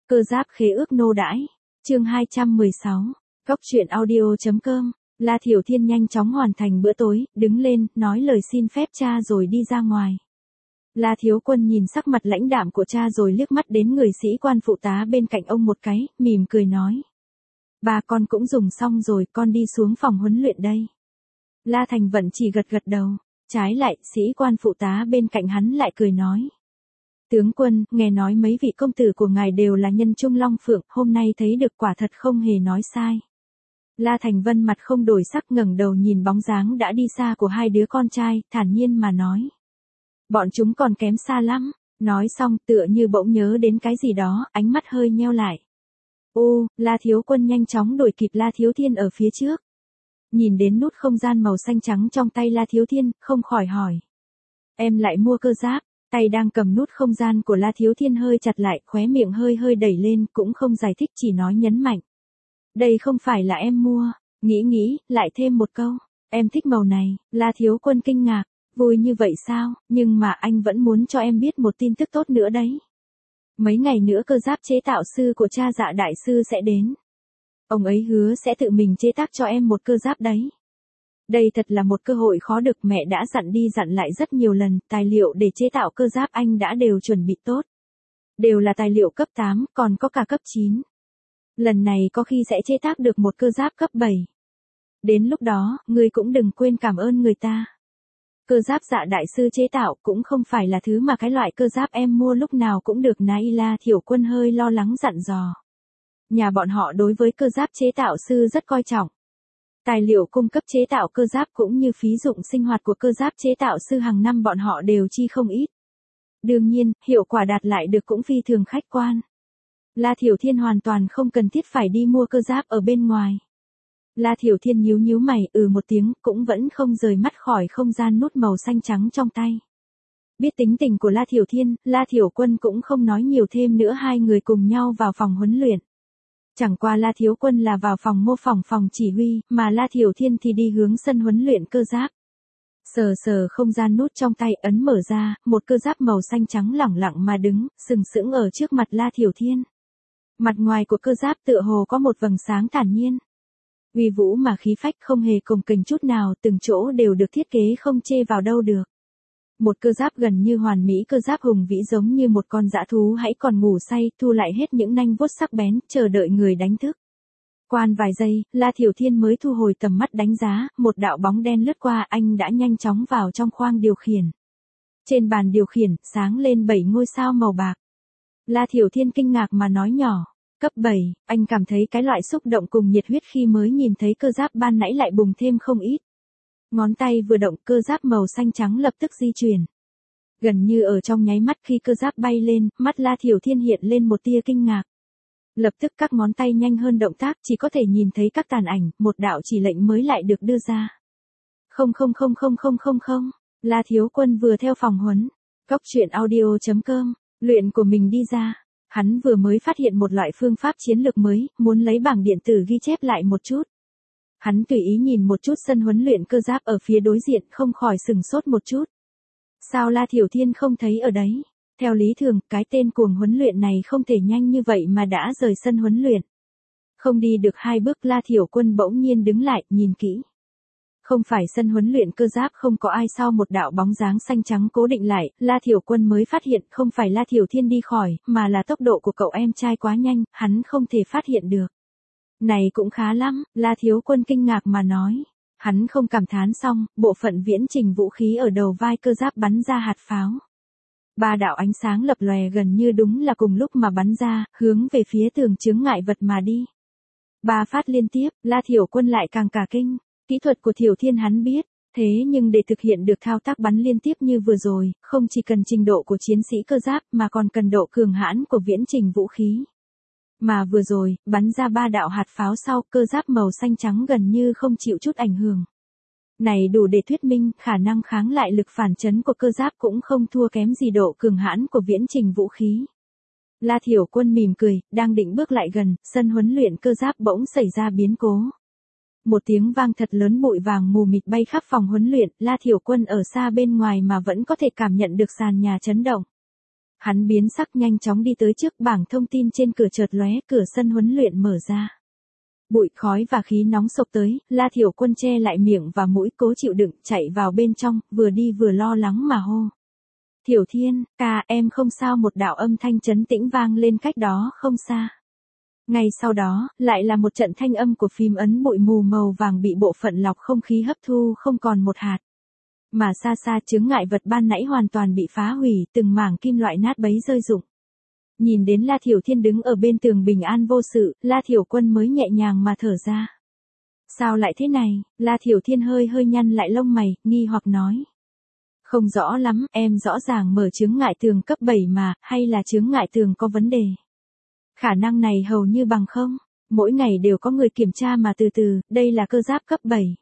Cơ giáp khế ước nô đãi. Chương 216. Cóc truyện audio.com. La Thiểu Thiên nhanh chóng hoàn thành bữa tối, đứng lên, nói lời xin phép cha rồi đi ra ngoài. La Thiếu Quân nhìn sắc mặt lãnh đạm của cha rồi liếc mắt đến người sĩ quan phụ tá bên cạnh ông một cái, mỉm cười nói. Ba con cũng dùng xong rồi, con đi xuống phòng huấn luyện đây. La Thành Vận chỉ gật gật đầu, trái lại, sĩ quan phụ tá bên cạnh hắn lại cười nói. Tướng quân, nghe nói mấy vị công tử của ngài đều là nhân trung long phượng, hôm nay thấy được quả thật không hề nói sai. La Thành Vân mặt không đổi sắc ngẩng đầu nhìn bóng dáng đã đi xa của hai đứa con trai, thản nhiên mà nói. Bọn chúng còn kém xa lắm, nói xong tựa như bỗng nhớ đến cái gì đó, ánh mắt hơi nheo lại. Ô, La Thiếu Quân nhanh chóng đuổi kịp La Thiếu Thiên ở phía trước. Nhìn đến nút không gian màu xanh trắng trong tay La Thiếu Thiên, không khỏi hỏi. Em lại mua cơ giáp, tay đang cầm nút không gian của La Thiếu Thiên hơi chặt lại, khóe miệng hơi hơi đẩy lên, cũng không giải thích chỉ nói nhấn mạnh. Đây không phải là em mua, nghĩ, lại thêm một câu. Em thích màu này, La Thiếu Quân kinh ngạc, vui như vậy sao, nhưng mà anh vẫn muốn cho em biết một tin tức tốt nữa đấy. Mấy ngày nữa cơ giáp chế tạo sư của cha Dạ đại sư sẽ đến. Ông ấy hứa sẽ tự mình chế tác cho em một cơ giáp đấy. Đây thật là một cơ hội khó được, mẹ đã dặn đi dặn lại rất nhiều lần, tài liệu để chế tạo cơ giáp anh đã đều chuẩn bị tốt. Đều là tài liệu cấp 8, còn có cả cấp 9. Lần này có khi sẽ chế tác được một cơ giáp cấp 7. Đến lúc đó, ngươi cũng đừng quên cảm ơn người ta. Cơ giáp Dạ đại sư chế tạo cũng không phải là thứ mà cái loại cơ giáp em mua lúc nào cũng được. La Thiểu Quân hơi lo lắng dặn dò. Nhà bọn họ đối với cơ giáp chế tạo sư rất coi trọng. Tài liệu cung cấp chế tạo cơ giáp cũng như phí dụng sinh hoạt của cơ giáp chế tạo sư hàng năm bọn họ đều chi không ít. Đương nhiên, hiệu quả đạt lại được cũng phi thường khách quan. La Thiểu Thiên hoàn toàn không cần thiết phải đi mua cơ giáp ở bên ngoài. La Thiểu Thiên nhíu mày một tiếng, cũng vẫn không rời mắt khỏi không gian nút màu xanh trắng trong tay. Biết tính tình của La Thiểu Thiên, La Thiểu Quân cũng không nói nhiều thêm nữa, hai người cùng nhau vào phòng huấn luyện. Chẳng qua La Thiếu Quân là vào phòng mô phỏng phòng chỉ huy, mà La Thiểu Thiên thì đi hướng sân huấn luyện cơ giáp. Sờ không gian nút trong tay ấn mở ra, một cơ giáp màu xanh trắng lẳng lặng mà đứng, sừng sững ở trước mặt La Thiểu Thiên. Mặt ngoài của cơ giáp tựa hồ có một vầng sáng thản nhiên. Uy vũ mà khí phách không hề cồng kềnh chút nào, từng chỗ đều được thiết kế không chê vào đâu được. Một cơ giáp gần như hoàn mỹ, cơ giáp hùng vĩ giống như một con dã thú hãy còn ngủ say, thu lại hết những nanh vuốt sắc bén, chờ đợi người đánh thức. Quan vài giây, La Thiểu Thiên mới thu hồi tầm mắt đánh giá, một đạo bóng đen lướt qua, anh đã nhanh chóng vào trong khoang điều khiển. Trên bàn điều khiển, sáng lên 7 ngôi sao màu bạc. La Thiểu Thiên kinh ngạc mà nói nhỏ. Cấp 7, anh cảm thấy cái loại xúc động cùng nhiệt huyết khi mới nhìn thấy cơ giáp ban nãy lại bùng thêm không ít. Ngón tay vừa động, cơ giáp màu xanh trắng lập tức di chuyển. Gần như ở trong nháy mắt khi cơ giáp bay lên, mắt La Thiểu Thiên hiện lên một tia kinh ngạc. Lập tức các ngón tay nhanh hơn động tác, chỉ có thể nhìn thấy các tàn ảnh, một đạo chỉ lệnh mới lại được đưa ra. Không. La Thiếu Quân vừa theo phòng huấn, cóc truyện audio.com, luyện của mình đi ra. Hắn vừa mới phát hiện một loại phương pháp chiến lược mới, muốn lấy bảng điện tử ghi chép lại một chút. Hắn tùy ý nhìn một chút sân huấn luyện cơ giáp ở phía đối diện, không khỏi sừng sốt một chút. Sao La Thiểu Thiên không thấy ở đấy? Theo lý thường, cái tên cuồng huấn luyện này không thể nhanh như vậy mà đã rời sân huấn luyện. Không đi được 2 bước, La Thiểu Quân bỗng nhiên đứng lại, nhìn kỹ. Không phải sân huấn luyện cơ giáp không có ai, sau một đạo bóng dáng xanh trắng cố định lại, La Thiểu Quân mới phát hiện không phải La Thiểu Thiên đi khỏi, mà là tốc độ của cậu em trai quá nhanh, hắn không thể phát hiện được. Này cũng khá lắm, La Thiếu Quân kinh ngạc mà nói. Hắn không cảm thán xong, bộ phận viễn trình vũ khí ở đầu vai cơ giáp bắn ra hạt pháo. 3 đạo ánh sáng lập lòe gần như đúng là cùng lúc mà bắn ra, hướng về phía tường chướng ngại vật mà đi. 3 phát liên tiếp, La Thiểu Quân lại càng cả kinh. Kỹ thuật của Thiểu Thiên hắn biết, thế nhưng để thực hiện được thao tác bắn liên tiếp như vừa rồi, không chỉ cần trình độ của chiến sĩ cơ giáp mà còn cần độ cường hãn của viễn trình vũ khí. Mà vừa rồi, bắn ra 3 đạo hạt pháo sau, cơ giáp màu xanh trắng gần như không chịu chút ảnh hưởng. Này đủ để thuyết minh, khả năng kháng lại lực phản chấn của cơ giáp cũng không thua kém gì độ cường hãn của viễn trình vũ khí. La Thiểu Quân mỉm cười, đang định bước lại gần, sân huấn luyện cơ giáp bỗng xảy ra biến cố. Một tiếng vang thật lớn, bụi vàng mù mịt bay khắp phòng huấn luyện, La Thiểu Quân ở xa bên ngoài mà vẫn có thể cảm nhận được sàn nhà chấn động. Hắn biến sắc nhanh chóng đi tới trước bảng thông tin trên cửa chợt lóe, cửa sân huấn luyện mở ra. Bụi khói và khí nóng xộc tới, La Thiểu Quân che lại miệng và mũi cố chịu đựng, chạy vào bên trong, vừa đi vừa lo lắng mà hô. Thiểu Thiên, ca, em không sao, một đạo âm thanh trấn tĩnh vang lên cách đó không xa. Ngay sau đó, lại là một trận thanh âm của phím ấn bụi mù màu vàng bị bộ phận lọc không khí hấp thu không còn một hạt. Mà xa xa chướng ngại vật ban nãy hoàn toàn bị phá hủy, từng mảng kim loại nát bấy rơi rụng. Nhìn đến La Thiểu Thiên đứng ở bên tường bình an vô sự, La Thiểu Quân mới nhẹ nhàng mà thở ra. Sao lại thế này? La Thiểu Thiên hơi nhăn lại lông mày, nghi hoặc nói. Không rõ lắm, em rõ ràng mở chướng ngại tường cấp 7 mà, hay là chướng ngại tường có vấn đề? Khả năng này hầu như bằng không. Mỗi ngày đều có người kiểm tra mà từ từ, đây là cơ giáp cấp 7.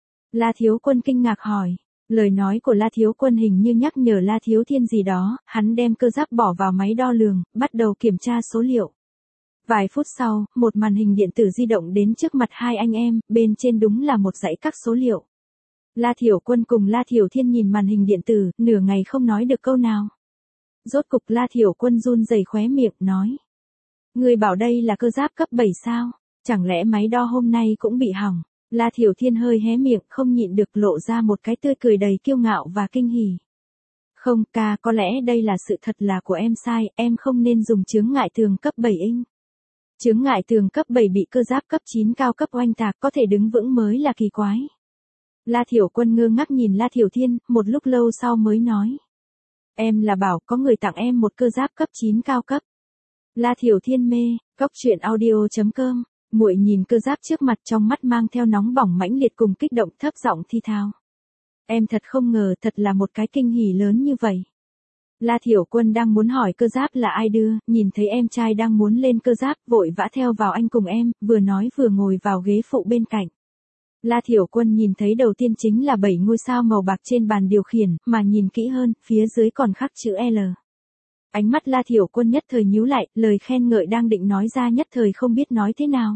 La Thiếu Quân kinh ngạc hỏi. Lời nói của La Thiếu Quân hình như nhắc nhở La Thiếu Thiên gì đó, hắn đem cơ giáp bỏ vào máy đo lường, bắt đầu kiểm tra số liệu. Vài phút sau, một màn hình điện tử di động đến trước mặt hai anh em, bên trên đúng là một dãy các số liệu. La Thiểu Quân cùng La Thiểu Thiên nhìn màn hình điện tử, nửa ngày không nói được câu nào. Rốt cục La Thiểu Quân run rẩy khóe miệng, nói. Người bảo đây là cơ giáp cấp 7 sao? Chẳng lẽ máy đo hôm nay cũng bị hỏng? La Thiểu Thiên hơi hé miệng, không nhịn được lộ ra một cái tươi cười đầy kiêu ngạo và kinh hỉ. Không, ca, có lẽ đây là sự thật là của em sai, em không nên dùng chướng ngại tường cấp 7 inch. Chướng ngại tường cấp 7 bị cơ giáp cấp 9 cao cấp oanh tạc có thể đứng vững mới là kỳ quái. La Thiểu Quân ngơ ngác nhìn La Thiểu Thiên, một lúc lâu sau mới nói. Em là bảo có người tặng em một cơ giáp cấp 9 cao cấp. La Thiểu Thiên mê, coctruyện.audio.com. Muội nhìn cơ giáp trước mặt, trong mắt mang theo nóng bỏng mãnh liệt cùng kích động, thấp giọng thi thao. Em thật không ngờ, thật là một cái kinh hỉ lớn như vậy. La Thiểu Quân đang muốn hỏi cơ giáp là ai đưa, nhìn thấy em trai đang muốn lên cơ giáp, vội vã theo vào anh cùng em, vừa nói vừa ngồi vào ghế phụ bên cạnh. La Thiểu Quân nhìn thấy đầu tiên chính là 7 ngôi sao màu bạc trên bàn điều khiển, mà nhìn kỹ hơn, phía dưới còn khắc chữ L. Ánh mắt La Thiểu Quân nhất thời nhíu lại, lời khen ngợi đang định nói ra nhất thời không biết nói thế nào.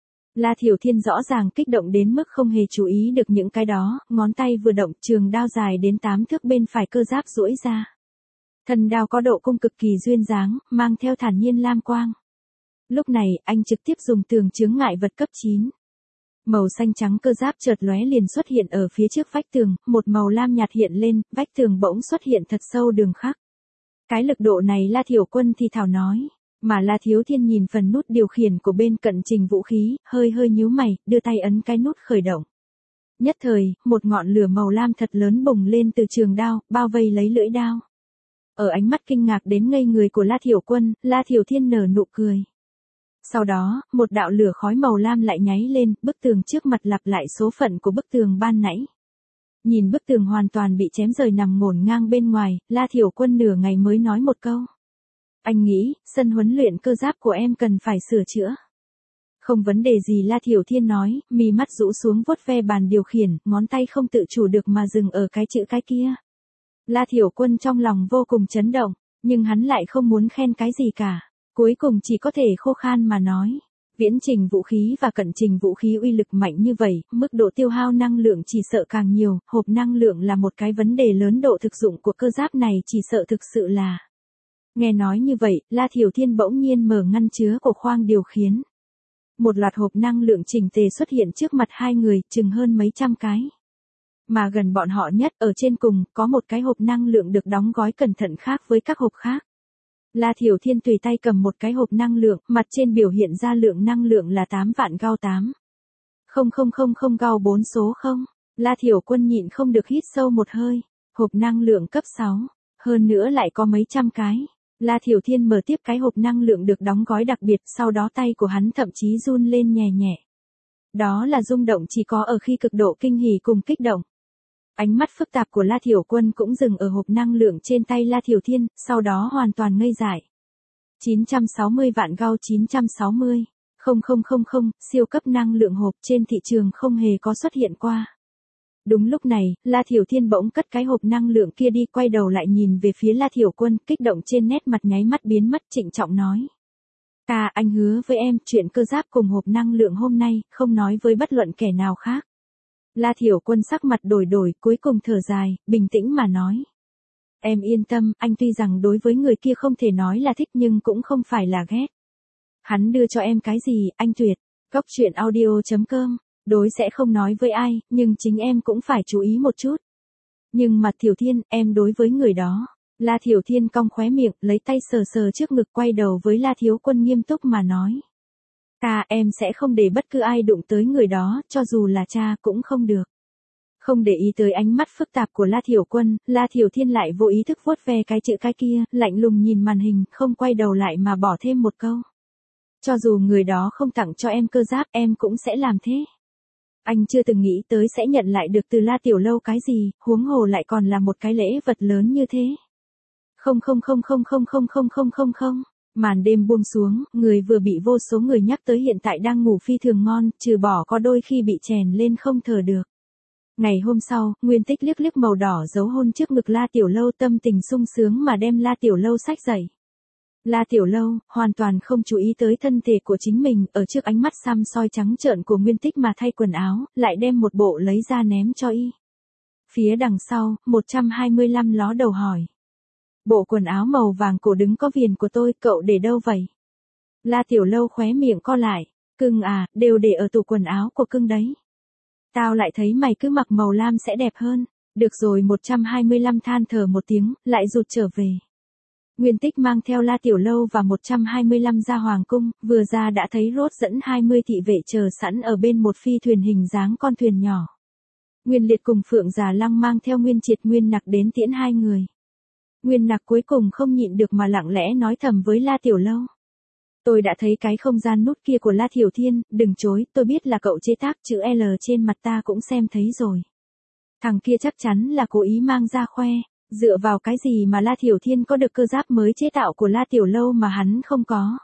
La Thiểu Thiên rõ ràng kích động đến mức không hề chú ý được những cái đó, ngón tay vừa động, trường đao dài đến 8 thước bên phải cơ giáp duỗi ra. Thân đao có độ cung cực kỳ duyên dáng, mang theo thản nhiên lam quang. Lúc này, anh trực tiếp dùng tường chướng ngại vật cấp 9. Màu xanh trắng cơ giáp chợt lóe liền xuất hiện ở phía trước vách tường, một màu lam nhạt hiện lên, vách tường bỗng xuất hiện thật sâu đường khắc. Cái lực độ này La Thiểu Quân thì thào nói, mà La Thiếu Thiên nhìn phần nút điều khiển của bên cận trình vũ khí, hơi nhíu mày, đưa tay ấn cái nút khởi động. Nhất thời, một ngọn lửa màu lam thật lớn bùng lên từ trường đao, bao vây lấy lưỡi đao. Ở ánh mắt kinh ngạc đến ngây người của La Thiểu Quân, La Thiểu Thiên nở nụ cười. Sau đó, một đạo lửa khói màu lam lại nháy lên, bức tường trước mặt lặp lại số phận của bức tường ban nãy. Nhìn bức tường hoàn toàn bị chém rời nằm ngổn ngang bên ngoài, La Thiểu Quân nửa ngày mới nói một câu. Anh nghĩ, sân huấn luyện cơ giáp của em cần phải sửa chữa. Không vấn đề gì, La Thiểu Thiên nói, mí mắt rũ xuống vuốt ve bàn điều khiển, ngón tay không tự chủ được mà dừng ở cái chữ cái kia. La Thiểu Quân trong lòng vô cùng chấn động, nhưng hắn lại không muốn khen cái gì cả. Cuối cùng chỉ có thể khô khan mà nói. Viễn trình vũ khí và cận trình vũ khí uy lực mạnh như vậy, mức độ tiêu hao năng lượng chỉ sợ càng nhiều, hộp năng lượng là một cái vấn đề lớn, độ thực dụng của cơ giáp này chỉ sợ thực sự là. Nghe nói như vậy, La Thiểu Thiên bỗng nhiên mở ngăn chứa của khoang điều khiển. Một loạt hộp năng lượng chỉnh tề xuất hiện trước mặt hai người, chừng hơn mấy trăm cái. Mà gần bọn họ nhất, ở trên cùng, có một cái hộp năng lượng được đóng gói cẩn thận khác với các hộp khác. La Thiểu Thiên tùy tay cầm một cái hộp năng lượng, mặt trên biểu hiện ra lượng năng lượng là 8 vạn gao 8. 0000 gao 4 số 0. La Thiểu Quân nhịn không được hít sâu một hơi. Hộp năng lượng cấp 6. Hơn nữa lại có mấy trăm cái. La Thiểu Thiên mở tiếp cái hộp năng lượng được đóng gói đặc biệt, sau đó tay của hắn thậm chí run lên nhẹ nhẹ. Đó là rung động chỉ có ở khi cực độ kinh hỉ cùng kích động. Ánh mắt phức tạp của La Thiểu Quân cũng dừng ở hộp năng lượng trên tay La Thiểu Thiên, sau đó hoàn toàn ngây dại. 960 vạn gao 960. 0000, siêu cấp năng lượng hộp trên thị trường không hề có xuất hiện qua. Đúng lúc này, La Thiểu Thiên bỗng cất cái hộp năng lượng kia đi, quay đầu lại nhìn về phía La Thiểu Quân, kích động trên nét mặt nháy mắt biến mất, trịnh trọng nói. Ca, anh hứa với em, chuyện cơ giáp cùng hộp năng lượng hôm nay, không nói với bất luận kẻ nào khác. La Thiểu Quân sắc mặt đổi, cuối cùng thở dài, bình tĩnh mà nói. Em yên tâm, anh tuy rằng đối với người kia không thể nói là thích nhưng cũng không phải là ghét. Hắn đưa cho em cái gì, anh tuyệt. Góc truyện audio.com, đối sẽ không nói với ai, nhưng chính em cũng phải chú ý một chút. Nhưng mà Thiểu Thiên, em đối với người đó. La Thiểu Thiên cong khóe miệng, lấy tay sờ sờ trước ngực quay đầu với La Thiếu Quân nghiêm túc mà nói. Em sẽ không để bất cứ ai đụng tới người đó, cho dù là cha cũng không được. Không để ý tới ánh mắt phức tạp của La Thiểu Quân, La Thiểu Thiên lại vô ý thức vuốt ve cái chữ cái kia, lạnh lùng nhìn màn hình, không quay đầu lại mà bỏ thêm một câu. Cho dù người đó không tặng cho em cơ giáp, em cũng sẽ làm thế. Anh chưa từng nghĩ tới sẽ nhận lại được từ La Tiểu Lâu cái gì, huống hồ lại còn là một cái lễ vật lớn như thế. Không. Màn đêm buông xuống, người vừa bị vô số người nhắc tới hiện tại đang ngủ phi thường ngon, trừ bỏ có đôi khi bị chèn lên không thở được. Ngày hôm sau, Nguyên Tích liếc liếc màu đỏ dấu hôn trước ngực La Tiểu Lâu, tâm tình sung sướng mà đem La Tiểu Lâu xách dậy. La Tiểu Lâu, hoàn toàn không chú ý tới thân thể của chính mình, ở trước ánh mắt xăm soi trắng trợn của Nguyên Tích mà thay quần áo, lại đem một bộ lấy ra ném cho y. Phía đằng sau, 125 ló đầu hỏi. Bộ quần áo màu vàng cổ đứng có viền của tôi, cậu để đâu vậy? La Tiểu Lâu khóe miệng co lại. Cưng à, đều để ở tủ quần áo của cưng đấy. Tao lại thấy mày cứ mặc màu lam sẽ đẹp hơn. Được rồi, 125 than thở một tiếng, lại rụt trở về. Nguyên Tích mang theo La Tiểu Lâu và 125 ra hoàng cung, vừa ra đã thấy Rốt dẫn 20 thị vệ chờ sẵn ở bên một phi thuyền hình dáng con thuyền nhỏ. Nguyên Liệt cùng Phượng Già Lăng mang theo Nguyên Triệt Nguyên Nặc đến tiễn hai người. Nguyên Nặc cuối cùng không nhịn được mà lặng lẽ nói thầm với La Tiểu Lâu. Tôi đã thấy cái không gian nút kia của La Thiểu Thiên, đừng chối, tôi biết là cậu chế tác chữ L trên mặt ta cũng xem thấy rồi. Thằng kia chắc chắn là cố ý mang ra khoe, dựa vào cái gì mà La Thiểu Thiên có được cơ giáp mới chế tạo của La Tiểu Lâu mà hắn không có.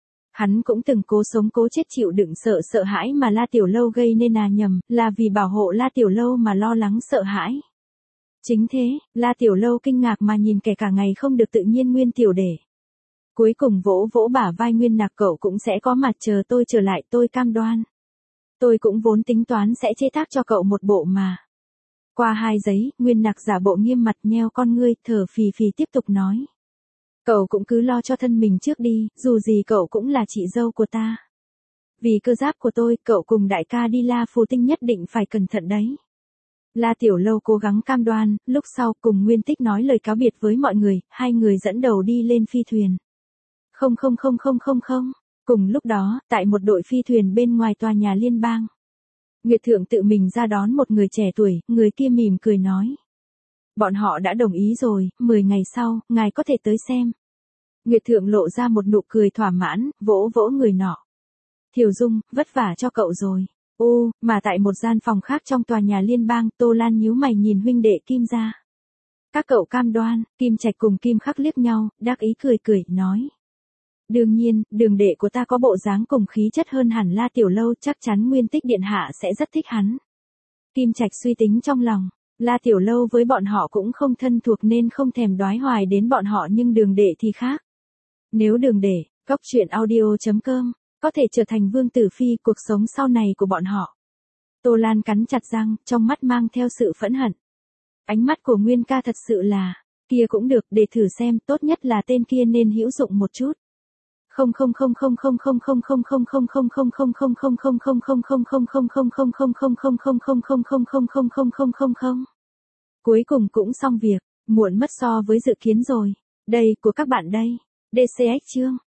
Hắn cũng từng cố sống cố chết chịu đựng sợ hãi mà La Tiểu Lâu gây nên nhầm, là vì bảo hộ La Tiểu Lâu mà lo lắng sợ hãi. Chính thế, La Tiểu Lâu kinh ngạc mà nhìn kẻ cả ngày không được tự nhiên Nguyên Tiểu Đệ. Cuối cùng vỗ vỗ bả vai Nguyên Nặc, cậu cũng sẽ có mặt, chờ tôi trở lại, tôi cam đoan. Tôi cũng vốn tính toán sẽ chế tác cho cậu một bộ mà. Qua 2 giấy, Nguyên Nặc giả bộ nghiêm mặt nheo con ngươi, thở phì phì tiếp tục nói. Cậu cũng cứ lo cho thân mình trước đi, dù gì cậu cũng là chị dâu của ta. Vì cơ giáp của tôi, cậu cùng đại ca đi La Phù Tinh nhất định phải cẩn thận đấy. La Tiểu Lâu cố gắng cam đoan, lúc sau cùng Nguyên Tích nói lời cáo biệt với mọi người, hai người dẫn đầu đi lên phi thuyền. Không. Cùng lúc đó, tại một đội phi thuyền bên ngoài tòa nhà liên bang. Nguyệt Thượng tự mình ra đón một người trẻ tuổi, người kia mỉm cười nói. Bọn họ đã đồng ý rồi, 10 ngày sau, ngài có thể tới xem. Nguyệt Thượng lộ ra một nụ cười thỏa mãn, vỗ vỗ người nọ. Thiểu Dung, vất vả cho cậu rồi. Mà tại một gian phòng khác trong tòa nhà liên bang, Tô Lan nhíu mày nhìn huynh đệ Kim gia. Các cậu cam đoan, Kim Trạch cùng Kim Khắc liếc nhau, đắc ý cười, nói. Đương nhiên, đường đệ của ta có bộ dáng cùng khí chất hơn hẳn La Tiểu Lâu, chắc chắn Nguyên Tích điện hạ sẽ rất thích hắn. Kim Trạch suy tính trong lòng, La Tiểu Lâu với bọn họ cũng không thân thuộc nên không thèm đoái hoài đến bọn họ, nhưng đường đệ thì khác. Nếu đường đệ, góc truyện audio.com, có thể trở thành vương tử phi, cuộc sống sau này của bọn họ. Tô Lan cắn chặt răng, trong mắt mang theo sự phẫn hận. Ánh mắt của Nguyên ca thật sự là, kia cũng được, để thử xem, tốt nhất là tên kia nên hữu dụng một chút. Cuối cùng cũng xong việc, muộn mất so với dự kiến rồi. Đây của các bạn đây. DCX chương